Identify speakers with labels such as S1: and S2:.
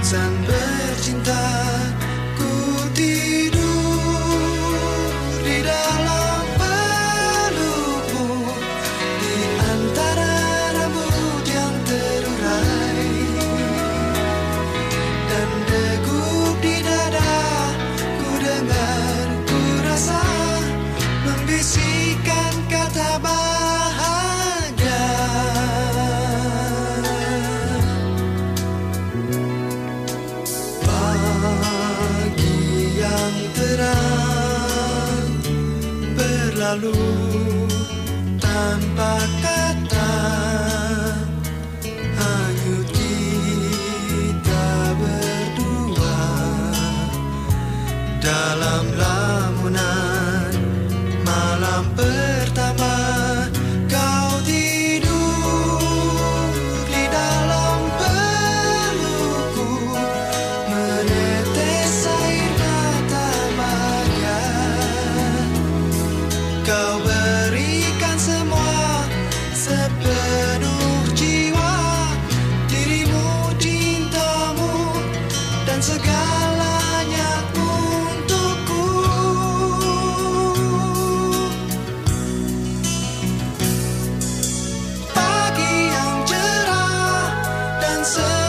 S1: Insan bercinta, ku tidur di dalam pelukmu, di antara rambut yang terurai, dan degup di dada ku dengar, ku rasa membisikkan kata bahagia. Pagi yang terang berlalu tanpa kata, hanyut kita berdua dalam lamunan malam pertama. Kau tidur di dalam pelukku, menetes air mata bahagia. Kau berikan semua sepenuh jiwa, dirimu, cintamu, dan segalanya untukku. Pagi yang cerah dan